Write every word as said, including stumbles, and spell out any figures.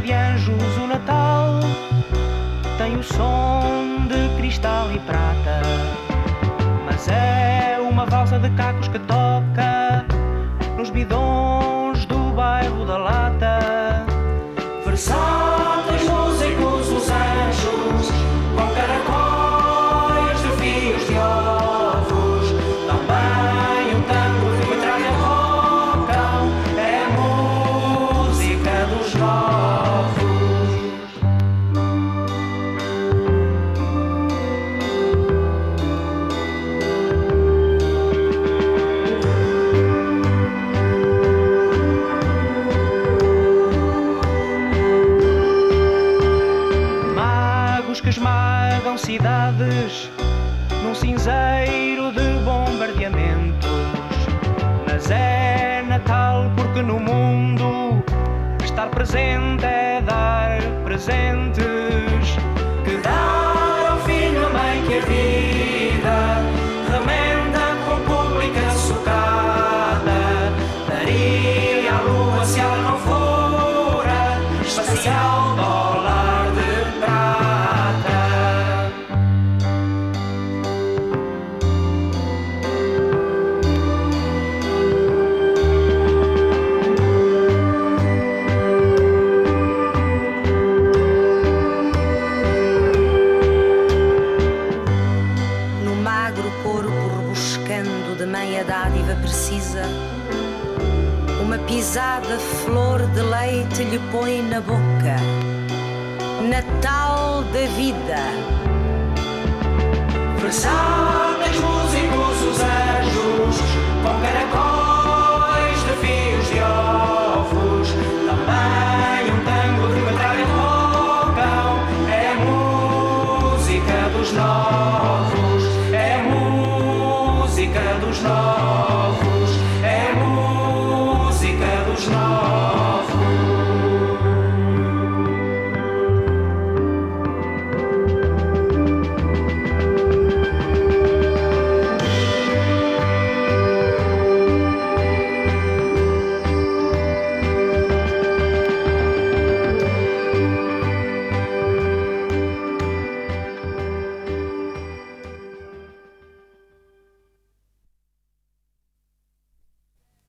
de anjos o Natal tem o som de cristal e prata, mas é uma valsa de cacos que toca nos bidões do bairro da Lata. Versáteis músicos os anjos, com caracóis de fios de ovos, também um tango de metralha tocam, é a música dos novos. Que esmagam cidades num cinzeiro de bombardeamentos. Mas é Natal porque no mundo estar presente é dar presentes. Que dar ao filho a mãe que a vida remenda com pública socada. Daria à lua se ela não fora espacial dólar de prata. Dádiva precisa, uma pisada flor de leite lhe põe na boca. Natal da vida. Versáteis músicos os anjos, com caracóis